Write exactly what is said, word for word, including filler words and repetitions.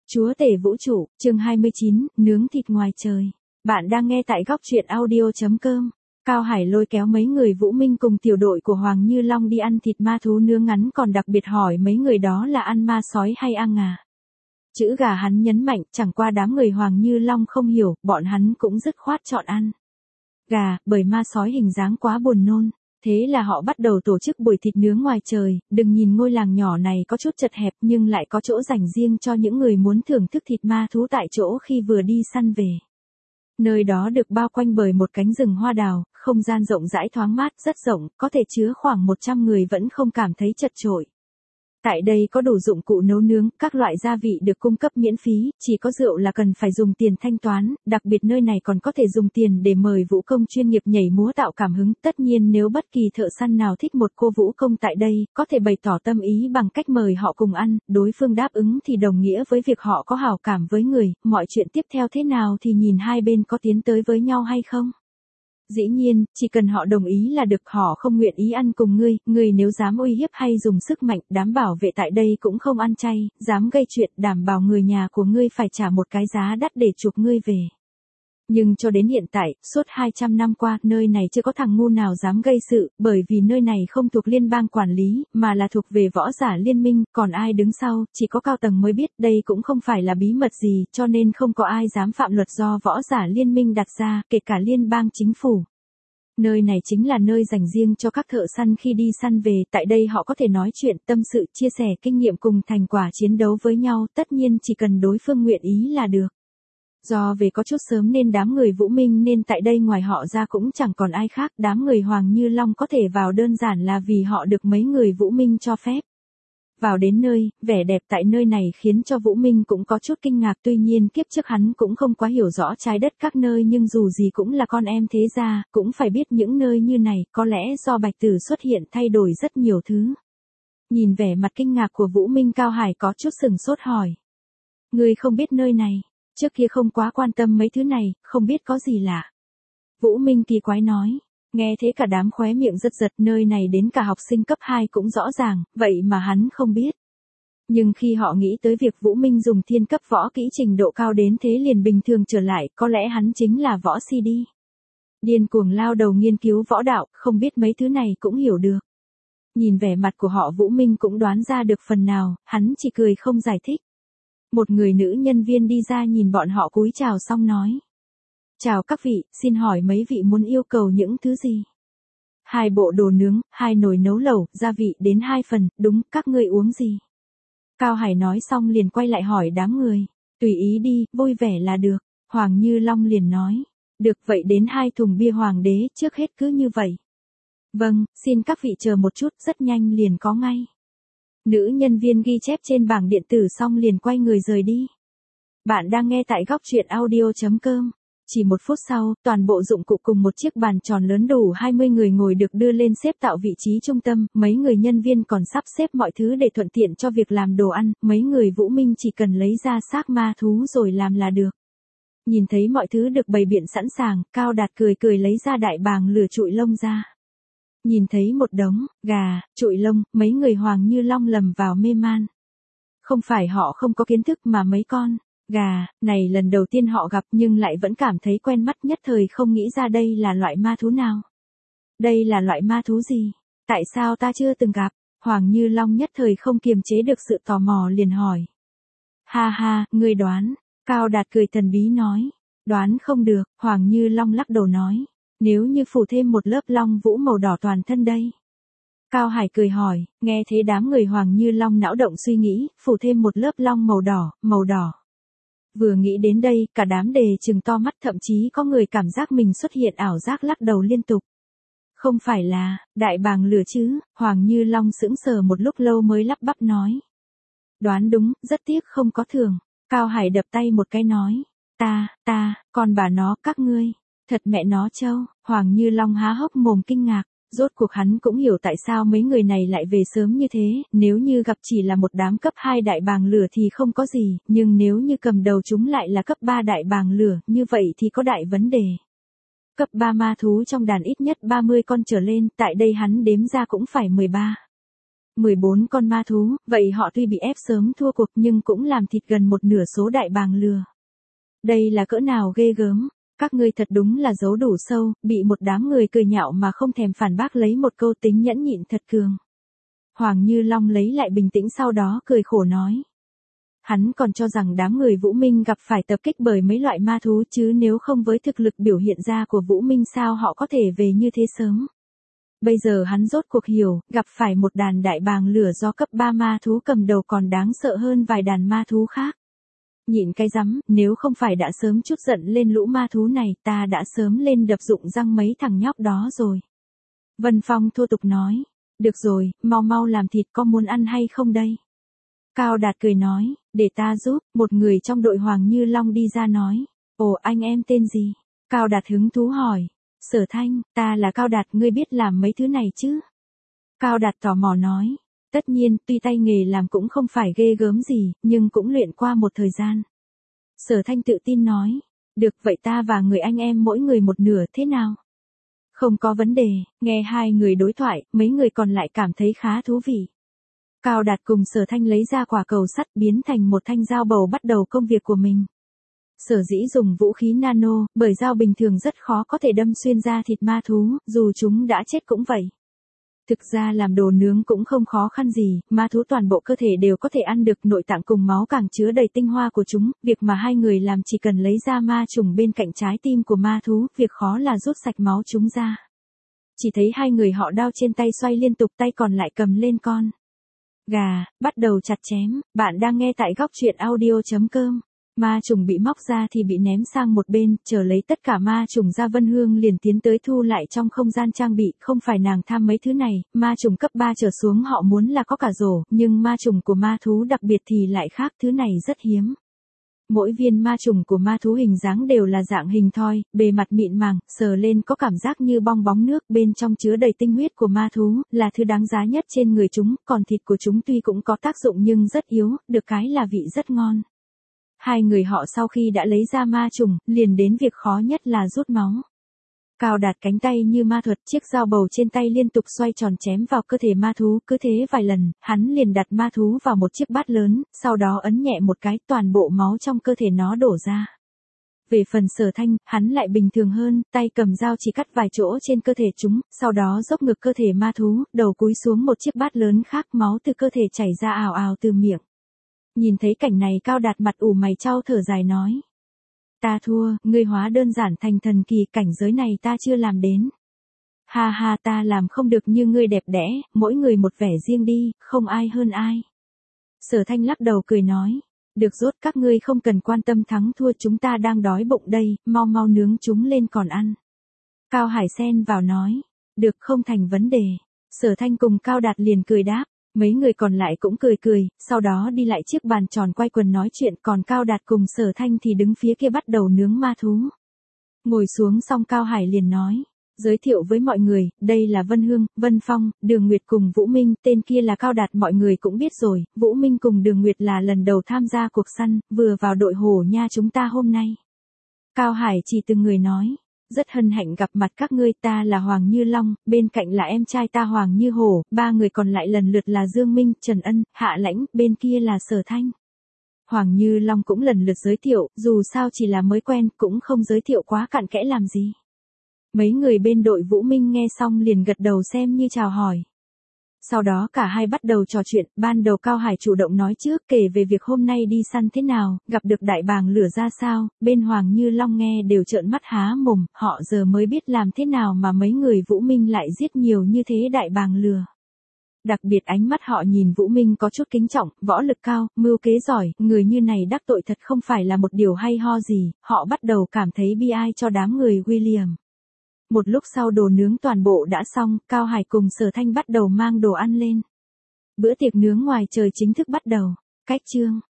Chúa tể vũ trụ, chương hai mươi chín, nướng thịt ngoài trời. Bạn đang nghe tại góc truyện audio chấm com. Cao Hải lôi kéo mấy người Vũ Minh cùng tiểu đội của Hoàng Như Long đi ăn thịt ma thú nướng ngắn, còn đặc biệt hỏi mấy người đó là ăn ma sói hay ăn gà. Chữ gà hắn nhấn mạnh, chẳng qua đám người Hoàng Như Long không hiểu, bọn hắn cũng dứt khoát chọn ăn gà, bởi ma sói hình dáng quá buồn nôn. Thế là họ bắt đầu tổ chức buổi thịt nướng ngoài trời. Đừng nhìn ngôi làng nhỏ này có chút chật hẹp nhưng lại có chỗ dành riêng cho những người muốn thưởng thức thịt ma thú tại chỗ khi vừa đi săn về. Nơi đó được bao quanh bởi một cánh rừng hoa đào, không gian rộng rãi thoáng mát, rất rộng, có thể chứa khoảng một trăm người vẫn không cảm thấy chật chội. Tại đây có đủ dụng cụ nấu nướng, các loại gia vị được cung cấp miễn phí, chỉ có rượu là cần phải dùng tiền thanh toán, đặc biệt nơi này còn có thể dùng tiền để mời vũ công chuyên nghiệp nhảy múa tạo cảm hứng. Tất nhiên nếu bất kỳ thợ săn nào thích một cô vũ công tại đây, có thể bày tỏ tâm ý bằng cách mời họ cùng ăn, đối phương đáp ứng thì đồng nghĩa với việc họ có hảo cảm với người, mọi chuyện tiếp theo thế nào thì nhìn hai bên có tiến tới với nhau hay không. Dĩ nhiên, chỉ cần họ đồng ý là được, họ không nguyện ý ăn cùng ngươi, ngươi nếu dám uy hiếp hay dùng sức mạnh, đám bảo vệ tại đây cũng không ăn chay, dám gây chuyện, đảm bảo người nhà của ngươi phải trả một cái giá đắt để chuộc ngươi về. Nhưng cho đến hiện tại, suốt hai trăm năm qua, nơi này chưa có thằng ngu nào dám gây sự, bởi vì nơi này không thuộc liên bang quản lý, mà là thuộc về võ giả liên minh, còn ai đứng sau, chỉ có cao tầng mới biết, đây cũng không phải là bí mật gì, cho nên không có ai dám phạm luật do võ giả liên minh đặt ra, kể cả liên bang chính phủ. Nơi này chính là nơi dành riêng cho các thợ săn khi đi săn về, tại đây họ có thể nói chuyện, tâm sự, chia sẻ kinh nghiệm cùng thành quả chiến đấu với nhau, tất nhiên chỉ cần đối phương nguyện ý là được. Do về có chút sớm nên đám người Vũ Minh nên tại đây ngoài họ ra cũng chẳng còn ai khác, đám người Hoàng Như Long có thể vào đơn giản là vì họ được mấy người Vũ Minh cho phép. Vào đến nơi, vẻ đẹp tại nơi này khiến cho Vũ Minh cũng có chút kinh ngạc, tuy nhiên kiếp trước hắn cũng không quá hiểu rõ trái đất các nơi, nhưng dù gì cũng là con em thế gia, cũng phải biết những nơi như này, có lẽ do Bạch Tử xuất hiện thay đổi rất nhiều thứ. Nhìn vẻ mặt kinh ngạc của Vũ Minh, Cao Hải có chút sừng sốt hỏi. Ngươi không biết nơi này? Trước kia không quá quan tâm mấy thứ này, không biết có gì lạ. Vũ Minh kỳ quái nói. Nghe thế cả đám khóe miệng giật giật, nơi này đến cả học sinh cấp hai cũng rõ ràng, vậy mà hắn không biết. Nhưng khi họ nghĩ tới việc Vũ Minh dùng thiên cấp võ kỹ trình độ cao đến thế liền bình thường trở lại, có lẽ hắn chính là võ si đi. Điên cuồng lao đầu nghiên cứu võ đạo, không biết mấy thứ này cũng hiểu được. Nhìn vẻ mặt của họ Vũ Minh cũng đoán ra được phần nào, hắn chỉ cười không giải thích. Một người nữ nhân viên đi ra nhìn bọn họ cúi chào xong nói. Chào các vị, xin hỏi mấy vị muốn yêu cầu những thứ gì? Hai bộ đồ nướng, hai nồi nấu lẩu, gia vị đến hai phần, đúng, các ngươi uống gì? Cao Hải nói xong liền quay lại hỏi đám người. Tùy ý đi, vui vẻ là được. Hoàng Như Long liền nói. Được vậy đến hai thùng bia hoàng đế, trước hết cứ như vậy. Vâng, xin các vị chờ một chút, rất nhanh liền có ngay. Nữ nhân viên ghi chép trên bảng điện tử xong liền quay người rời đi. Bạn đang nghe tại góc truyện audio chấm com. Chỉ một phút sau, toàn bộ dụng cụ cùng một chiếc bàn tròn lớn đủ hai mươi người ngồi được đưa lên xếp tạo vị trí trung tâm, mấy người nhân viên còn sắp xếp mọi thứ để thuận tiện cho việc làm đồ ăn, mấy người Vũ Minh chỉ cần lấy ra xác ma thú rồi làm là được. Nhìn thấy mọi thứ được bày biện sẵn sàng, Cao Đạt cười cười lấy ra đại bàng lửa trụi lông ra. Nhìn thấy một đống gà, trụi lông, mấy người Hoàng Như Long lầm vào mê man. Không phải họ không có kiến thức mà mấy con gà này lần đầu tiên họ gặp, nhưng lại vẫn cảm thấy quen mắt, nhất thời không nghĩ ra đây là loại ma thú nào. Đây là loại ma thú gì? Tại sao ta chưa từng gặp? Hoàng Như Long nhất thời không kiềm chế được sự tò mò liền hỏi. Ha ha, ngươi đoán. Cao Đạt cười thần bí nói. Đoán không được, Hoàng Như Long lắc đầu nói. Nếu như phủ thêm một lớp long vũ màu đỏ toàn thân đây. Cao Hải cười hỏi, nghe thế đám người Hoàng Như Long não động suy nghĩ, phủ thêm một lớp long màu đỏ, màu đỏ. Vừa nghĩ đến đây, cả đám đề chừng to mắt, thậm chí có người cảm giác mình xuất hiện ảo giác lắc đầu liên tục. Không phải là, đại bàng lửa chứ? Hoàng Như Long sững sờ một lúc lâu mới lắp bắp nói. Đoán đúng, rất tiếc không có thưởng. Cao Hải đập tay một cái nói. Ta, ta, còn bà nó, các ngươi. Thật mẹ nó trâu. Hoàng Như Long há hốc mồm kinh ngạc. Rốt cuộc hắn cũng hiểu tại sao mấy người này lại về sớm như thế, nếu như gặp chỉ là một đám cấp hai đại bàng lửa thì không có gì, nhưng nếu như cầm đầu chúng lại là cấp ba đại bàng lửa, như vậy thì có đại vấn đề. Cấp ba ma thú trong đàn ít nhất ba mươi con trở lên, tại đây hắn đếm ra cũng phải mười ba. mười bốn con ma thú, vậy họ tuy bị ép sớm thua cuộc nhưng cũng làm thịt gần một nửa số đại bàng lừa. Đây là cỡ nào ghê gớm, các ngươi thật đúng là giấu đủ sâu, bị một đám người cười nhạo mà không thèm phản bác lấy một câu tính nhẫn nhịn thật cường. Hoàng Như Long lấy lại bình tĩnh sau đó cười khổ nói. Hắn còn cho rằng đám người Vũ Minh gặp phải tập kích bởi mấy loại ma thú chứ nếu không với thực lực biểu hiện ra của Vũ Minh sao họ có thể về như thế sớm. Bây giờ hắn rốt cuộc hiểu, gặp phải một đàn đại bàng lửa do cấp ba ma thú cầm đầu còn đáng sợ hơn vài đàn ma thú khác. Nhịn cái rắm, nếu không phải đã sớm chút giận lên lũ ma thú này ta đã sớm lên đập dụng răng mấy thằng nhóc đó rồi. Vân Phong thô tục nói, được rồi, mau mau làm thịt có muốn ăn hay không đây? Cao Đạt cười nói, để ta giúp, một người trong đội Hoàng Như Long đi ra nói, ồ anh em tên gì? Cao Đạt hứng thú hỏi, Sở Thanh, ta là Cao Đạt ngươi biết làm mấy thứ này chứ? Cao Đạt tò mò nói, tất nhiên, tuy tay nghề làm cũng không phải ghê gớm gì, nhưng cũng luyện qua một thời gian. Sở Thanh tự tin nói, được vậy ta và người anh em mỗi người một nửa thế nào? Không có vấn đề, nghe hai người đối thoại, mấy người còn lại cảm thấy khá thú vị. Cao Đạt cùng Sở Thanh lấy ra quả cầu sắt biến thành một thanh dao bầu bắt đầu công việc của mình. Sở dĩ dùng vũ khí nano, bởi dao bình thường rất khó có thể đâm xuyên da thịt ma thú, dù chúng đã chết cũng vậy. Thực ra làm đồ nướng cũng không khó khăn gì, ma thú toàn bộ cơ thể đều có thể ăn được, nội tạng cùng máu càng chứa đầy tinh hoa của chúng, việc mà hai người làm chỉ cần lấy ra ma trùng bên cạnh trái tim của ma thú, việc khó là rút sạch máu chúng ra. Chỉ thấy hai người họ đao trên tay xoay liên tục, tay còn lại cầm lên con gà, bắt đầu chặt chém. Bạn đang nghe tại góc truyện audio chấm com. Ma trùng bị móc ra thì bị ném sang một bên, chờ lấy tất cả ma trùng ra. Vân Hương liền tiến tới thu lại trong không gian trang bị, không phải nàng tham mấy thứ này, ma trùng cấp ba trở xuống họ muốn là có cả rổ, nhưng ma trùng của ma thú đặc biệt thì lại khác, thứ này rất hiếm. Mỗi viên ma trùng của ma thú hình dáng đều là dạng hình thoi, bề mặt mịn màng, sờ lên có cảm giác như bong bóng nước, bên trong chứa đầy tinh huyết của ma thú, là thứ đáng giá nhất trên người chúng, còn thịt của chúng tuy cũng có tác dụng nhưng rất yếu, được cái là vị rất ngon. Hai người họ sau khi đã lấy ra ma trùng, liền đến việc khó nhất là rút máu. Cao Đạt cánh tay như ma thuật, chiếc dao bầu trên tay liên tục xoay tròn chém vào cơ thể ma thú, cứ thế vài lần, hắn liền đặt ma thú vào một chiếc bát lớn, sau đó ấn nhẹ một cái, toàn bộ máu trong cơ thể nó đổ ra. Về phần Sở Thanh, hắn lại bình thường hơn, tay cầm dao chỉ cắt vài chỗ trên cơ thể chúng, sau đó dốc ngược cơ thể ma thú, đầu cúi xuống một chiếc bát lớn khác, máu từ cơ thể chảy ra ào ào từ miệng. Nhìn thấy cảnh này Cao Đạt mặt ủ mày chau thở dài nói. Ta thua, ngươi hóa đơn giản thành thần kỳ, cảnh giới này ta chưa làm đến. Ha ha, ta làm không được như ngươi đẹp đẽ, mỗi người một vẻ riêng đi, không ai hơn ai. Sở Thanh lắc đầu cười nói. Được rốt, các ngươi không cần quan tâm thắng thua, chúng ta đang đói bụng đây, mau mau nướng chúng lên còn ăn. Cao Hải xen vào nói. Được, không thành vấn đề. Sở Thanh cùng Cao Đạt liền cười đáp. Mấy người còn lại cũng cười cười, sau đó đi lại chiếc bàn tròn quay quần nói chuyện, còn Cao Đạt cùng Sở Thanh thì đứng phía kia bắt đầu nướng ma thú. Ngồi xuống xong Cao Hải liền nói, giới thiệu với mọi người, đây là Vân Hương, Vân Phong, Đường Nguyệt cùng Vũ Minh, tên kia là Cao Đạt mọi người cũng biết rồi, Vũ Minh cùng Đường Nguyệt là lần đầu tham gia cuộc săn, vừa vào đội Hổ Nha chúng ta hôm nay. Cao Hải chỉ từng người nói. Rất hân hạnh gặp mặt các ngươi, ta là Hoàng Như Long, bên cạnh là em trai ta Hoàng Như Hổ, ba người còn lại lần lượt là Dương Minh, Trần Ân, Hạ Lãnh, bên kia là Sở Thanh. Hoàng Như Long cũng lần lượt giới thiệu, dù sao chỉ là mới quen, cũng không giới thiệu quá cặn kẽ làm gì. Mấy người bên đội Vũ Minh nghe xong liền gật đầu xem như chào hỏi. Sau đó cả hai bắt đầu trò chuyện, ban đầu Cao Hải chủ động nói trước kể về việc hôm nay đi săn thế nào, gặp được đại bàng lửa ra sao, bên Hoàng Như Long nghe đều trợn mắt há mồm, họ giờ mới biết làm thế nào mà mấy người Vũ Minh lại giết nhiều như thế đại bàng lửa. Đặc biệt ánh mắt họ nhìn Vũ Minh có chút kính trọng, võ lực cao, mưu kế giỏi, người như này đắc tội thật không phải là một điều hay ho gì, họ bắt đầu cảm thấy bi ai cho đám người William. Một lúc sau đồ nướng toàn bộ đã xong, Cao Hải cùng Sở Thanh bắt đầu mang đồ ăn lên. Bữa tiệc nướng ngoài trời chính thức bắt đầu. Cách chương